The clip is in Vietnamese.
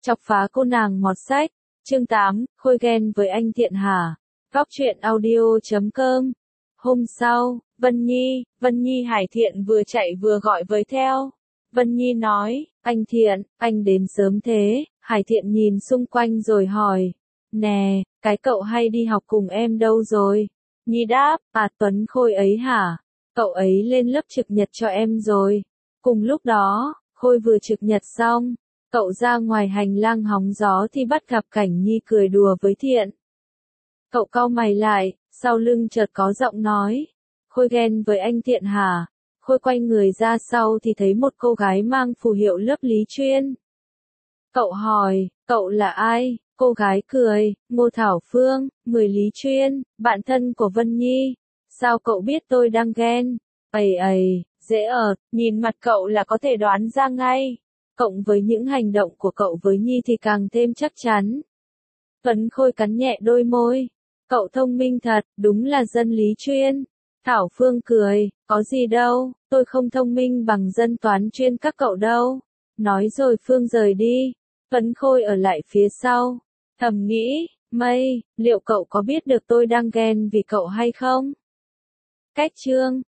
Chọc phá cô nàng mọt sách. Chương 8, Khôi ghen với anh Thiện hả? Góc truyện audio.com. Hôm sau, Vân Nhi Hải Thiện vừa chạy vừa gọi với theo. Vân Nhi nói, anh Thiện, anh đến sớm thế. Hải Thiện nhìn xung quanh rồi hỏi, nè, cái cậu hay đi học cùng em đâu rồi? Nhi đáp, Tuấn Khôi ấy hả? Cậu ấy lên lớp trực nhật cho em rồi. Cùng lúc đó, Khôi vừa trực nhật xong, cậu ra ngoài hành lang hóng gió thì bắt gặp cảnh Nhi cười đùa với Thiện. Cậu cau mày lại, sau lưng chợt có giọng nói, Khôi ghen với anh Thiện hả? Khôi quay người ra sau thì thấy một cô gái mang phù hiệu lớp Lý Chuyên. Cậu hỏi, cậu là ai? Cô gái cười, Ngô Thảo Phương, 10 Lý Chuyên, bạn thân của Vân Nhi. Sao cậu biết tôi đang ghen? Dễ nhìn mặt cậu là có thể đoán ra ngay. Cộng với những hành động của cậu với Nhi thì càng thêm chắc chắn. Tuấn Khôi cắn nhẹ đôi môi. Cậu thông minh thật, đúng là dân Lý Chuyên. Thảo Phương cười, có gì đâu, tôi không thông minh bằng dân toán chuyên các cậu đâu. Nói rồi Phương rời đi. Tuấn Khôi ở lại phía sau. Thầm nghĩ, liệu cậu có biết được tôi đang ghen vì cậu hay không? Cách chương